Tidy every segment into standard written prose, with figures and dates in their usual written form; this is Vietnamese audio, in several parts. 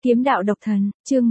Kiếm đạo độc thần, chương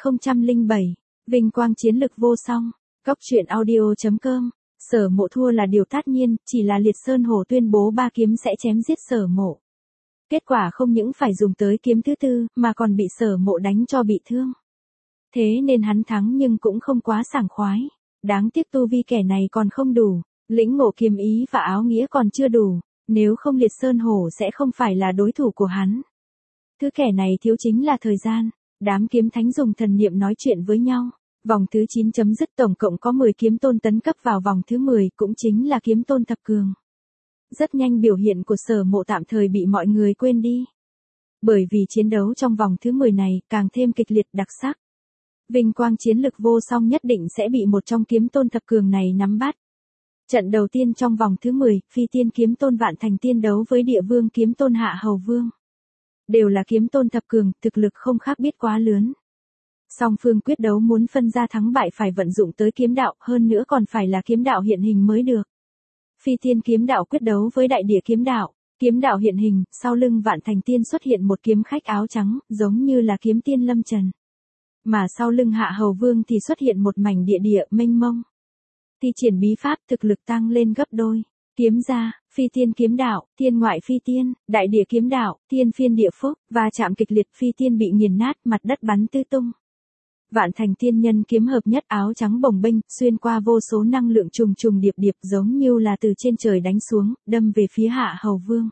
1007, vinh quang chiến lực vô song. Góc truyện audio.com. Sở Mộ thua là điều tất nhiên, chỉ là Liệt Sơn Hổ tuyên bố ba kiếm sẽ chém giết Sở Mộ. Kết quả không những phải dùng tới kiếm thứ tư, mà còn bị Sở Mộ đánh cho bị thương. Thế nên hắn thắng nhưng cũng không quá sảng khoái. Đáng tiếc tu vi kẻ này còn không đủ, lĩnh ngộ kiếm ý và áo nghĩa còn chưa đủ, nếu không Liệt Sơn Hổ sẽ không phải là đối thủ của hắn. Thứ kẻ này thiếu chính là thời gian. Đám kiếm thánh dùng thần niệm nói chuyện với nhau. Vòng thứ 9 chấm dứt, tổng cộng có 10 kiếm tôn tấn cấp vào vòng thứ 10, cũng chính là kiếm tôn thập cường. Rất nhanh biểu hiện của Sở Mộ tạm thời bị mọi người quên đi. Bởi vì chiến đấu trong vòng thứ 10 này càng thêm kịch liệt đặc sắc. Vinh quang chiến lực vô song nhất định sẽ bị một trong kiếm tôn thập cường này nắm bắt. Trận đầu tiên trong vòng thứ 10, Phi Tiên kiếm tôn Vạn Thành Tiên đấu với Địa Vương kiếm tôn Hạ Hầu Vương. Đều là kiếm tôn thập cường, thực lực không khác biết quá lớn. Song phương quyết đấu muốn phân ra thắng bại phải vận dụng tới kiếm đạo, hơn nữa còn phải là kiếm đạo hiện hình mới được. Phi Tiên kiếm đạo quyết đấu với Đại Địa kiếm đạo hiện hình, sau lưng Vạn Thành Tiên xuất hiện một kiếm khách áo trắng, giống như là kiếm tiên lâm trần. Mà sau lưng Hạ Hầu Vương thì xuất hiện một mảnh địa địa mênh mông. Thi triển bí pháp, thực lực tăng lên gấp đôi. Kiếm ra, Phi Tiên kiếm đạo, Tiên ngoại Phi Tiên, Đại Địa kiếm đạo, Tiên phiên địa phúc, và chạm kịch liệt, Phi Tiên bị nghiền nát, mặt đất bắn tứ tung. Vạn Thành Tiên nhân kiếm hợp nhất, áo trắng bồng bênh, xuyên qua vô số năng lượng trùng trùng điệp điệp, giống như là từ trên trời đánh xuống, đâm về phía Hạ Hầu Vương.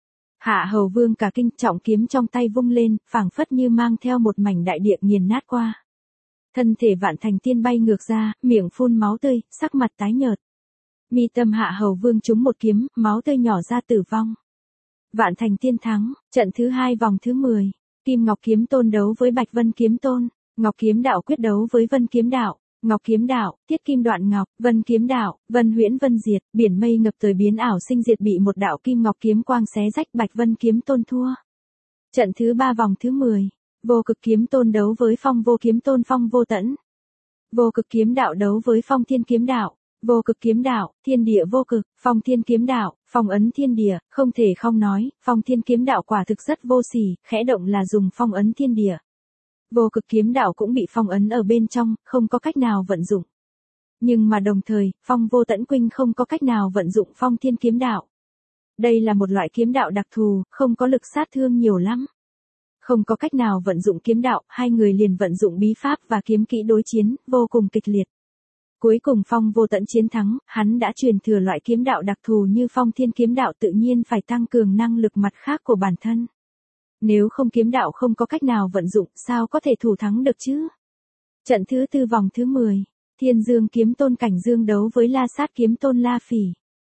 Hạ Hầu Vương cả kinh, trọng kiếm trong tay vung lên, phảng phất như mang theo một mảnh đại địa nghiền nát qua. Thân thể Vạn Thành Tiên bay ngược ra, miệng phun máu tươi, sắc mặt tái nhợt. Mi tâm Hạ Hầu Vương trúng một kiếm, máu tươi nhỏ ra tử vong. Vạn Thành Tiên thắng. Trận thứ 2 vòng thứ 10, Kim Ngọc kiếm tôn đấu với Bạch Vân kiếm tôn. Ngọc kiếm đạo quyết đấu với Vân kiếm đạo. Ngọc kiếm đạo, Thiết kim đoạn ngọc. Vân kiếm đạo, Vân huyễn vân diệt. Biển mây ngập trời biến ảo sinh diệt, bị một đạo kim ngọc kiếm quang xé rách, Bạch Vân kiếm tôn thua. Trận thứ 3 vòng thứ 10, Vô Cực kiếm tôn đấu với Phong Vô kiếm tôn Phong Vô Tẫn. Vô Cực kiếm đạo đấu với Phong Thiên kiếm đạo. Vô Cực kiếm đạo, thiên địa vô cực. Phong Thiên kiếm đạo, phong ấn thiên địa. Không thể không nói, Phong Thiên kiếm đạo quả thực rất vô sỉ, khẽ động là dùng phong ấn thiên địa. Vô Cực kiếm đạo cũng bị phong ấn ở bên trong, không có cách nào vận dụng. Nhưng mà đồng thời, Phong Vô Tẫn Quynh không có cách nào vận dụng Phong Thiên kiếm đạo. Đây là một loại kiếm đạo đặc thù, không có lực sát thương nhiều lắm. Không có cách nào vận dụng kiếm đạo, hai người liền vận dụng bí pháp và kiếm kỹ đối chiến, vô cùng kịch liệt. Cuối cùng Phong Vô Tẫn chiến thắng, hắn đã truyền thừa loại kiếm đạo đặc thù như Phong Thiên kiếm đạo, tự nhiên phải tăng cường năng lực mặt khác của bản thân. Nếu không kiếm đạo không có cách nào vận dụng, sao có thể thủ thắng được chứ? Trận thứ 4 vòng thứ 10, Thiên Dương kiếm tôn Cảnh Dương đấu với La Sát kiếm tôn La Phỉ.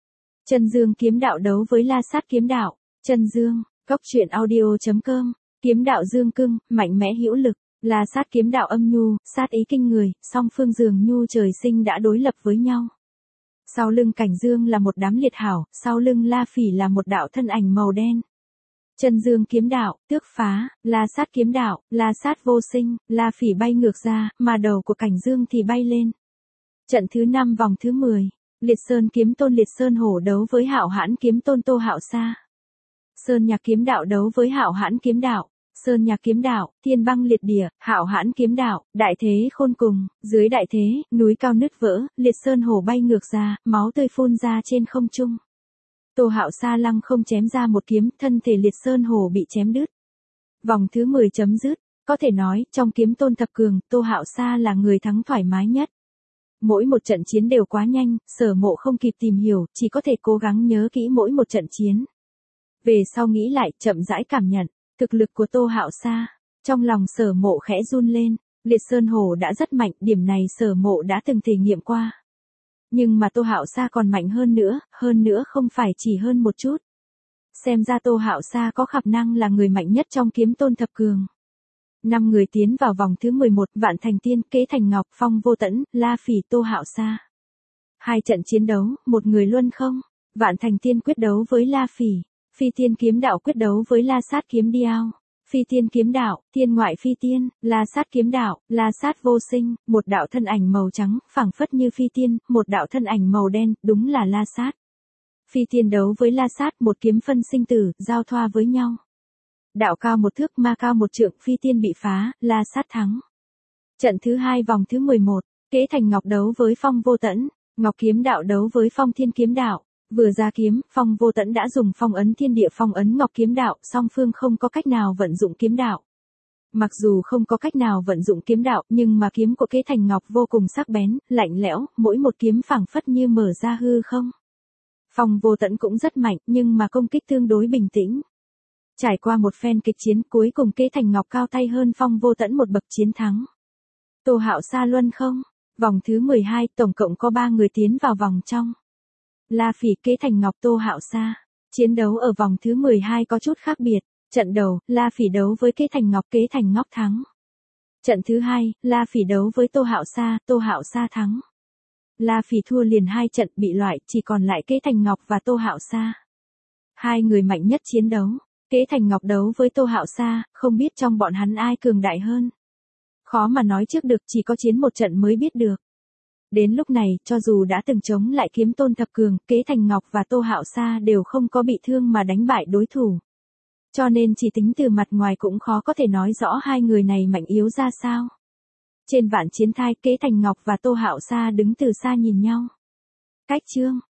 Chân Dương kiếm đạo đấu với La Sát kiếm đạo. Chân Dương, góc truyện audio.com. Kiếm đạo dương cương, mạnh mẽ hữu lực. La Sát kiếm đạo âm nhu, sát ý kinh người, song phương dường nhu trời sinh đã đối lập với nhau. Sau lưng Cảnh Dương là một đám liệt hảo, sau lưng La Phỉ là một đạo thân ảnh màu đen. Chân Dương kiếm đạo, tước phá. La Sát kiếm đạo, La Sát vô sinh. La Phỉ bay ngược ra, mà đầu của Cảnh Dương thì bay lên. Trận thứ 5 vòng thứ 10, Liệt Sơn kiếm tôn Liệt Sơn Hổ đấu với Hạo Hãn kiếm tôn Tô Hạo Sa. Sơn Nhạc kiếm đạo đấu với Hạo Hãn kiếm đạo. Sơn Nhạc kiếm đạo, thiên băng liệt địa. Hạo Hãn kiếm đạo, đại thế khôn cùng. Dưới đại thế, núi cao nứt vỡ, Liệt Sơn Hổ bay ngược ra, máu tươi phun ra trên không trung. Tô Hạo Sa lăng không chém ra một kiếm, thân thể Liệt Sơn Hổ bị chém đứt. Vòng thứ 10 chấm dứt. Có thể nói, trong kiếm tôn thập cường, Tô Hạo Sa là người thắng thoải mái nhất. Mỗi một trận chiến đều quá nhanh, Sở Mộ không kịp tìm hiểu, chỉ có thể cố gắng nhớ kỹ mỗi một trận chiến. Về sau nghĩ lại, chậm rãi cảm nhận thực lực của Tô Hạo Sa. Trong lòng Sở Mộ khẽ run lên. Liệt Sơn Hổ đã rất mạnh, điểm này Sở Mộ đã từng thể nghiệm qua. Nhưng mà Tô Hạo Sa còn mạnh hơn nữa không phải chỉ hơn một chút. Xem ra Tô Hạo Sa có khả năng là người mạnh nhất trong kiếm tôn thập cường. 5 người tiến vào vòng thứ 11, Vạn Thành Tiên, Kế Thành Ngọc, Phong Vô Tẫn, La Phỉ, Tô Hạo Sa. 2 trận chiến đấu, một người luân không. Vạn Thành Tiên quyết đấu với La Phỉ. Phi Tiên kiếm đạo quyết đấu với La Sát kiếm điao. Phi Tiên kiếm đạo, Tiên ngoại Phi Tiên. La Sát kiếm đạo, La Sát vô sinh. Một đạo thân ảnh màu trắng, phảng phất như Phi Tiên. Một đạo thân ảnh màu đen, đúng là La Sát. Phi Tiên đấu với La Sát, một kiếm phân sinh tử, giao thoa với nhau. Đạo cao một thước ma cao một trượng phi tiên bị phá, La Sát thắng. Trận thứ 2 vòng thứ 11, Kế Thành Ngọc đấu với Phong Vô Tẫn, Ngọc Kiếm Đạo đấu với Phong Thiên Kiếm Đạo. Vừa ra kiếm, Phong Vô Tẫn đã dùng phong ấn thiên địa phong ấn Ngọc Kiếm Đạo, song phương không có cách nào vận dụng kiếm đạo. Mặc dù không có cách nào vận dụng kiếm đạo, nhưng mà kiếm của Kế Thành Ngọc vô cùng sắc bén, lạnh lẽo, mỗi một kiếm phảng phất như mở ra hư không. Phong Vô Tẫn cũng rất mạnh, nhưng mà công kích tương đối bình tĩnh. Trải qua một phen kịch chiến, cuối cùng Kế Thành Ngọc cao tay hơn Phong Vô Tẫn một bậc chiến thắng. Tô Hạo Sa luân không? Vòng thứ 12, tổng cộng có 3 người tiến vào vòng trong. La Phỉ, Kế Thành Ngọc, Tô Hạo Sa. Chiến đấu ở vòng thứ 12 có chút khác biệt. Trận đầu, La Phỉ đấu với Kế Thành Ngọc thắng. Trận thứ 2, La Phỉ đấu với Tô Hạo Sa thắng. La Phỉ thua liền 2 trận bị loại, chỉ còn lại Kế Thành Ngọc và Tô Hạo Sa. Hai người mạnh nhất chiến đấu. Kế Thành Ngọc đấu với Tô Hạo Sa, không biết trong bọn hắn ai cường đại hơn. Khó mà nói trước được, chỉ có chiến một trận mới biết được. Đến lúc này, cho dù đã từng chống lại kiếm tôn thập cường, Kế Thành Ngọc và Tô Hạo Sa đều không có bị thương mà đánh bại đối thủ. Cho nên chỉ tính từ mặt ngoài cũng khó có thể nói rõ hai người này mạnh yếu ra sao. Trên vạn chiến thai, Kế Thành Ngọc và Tô Hạo Sa đứng từ xa nhìn nhau. Cách chương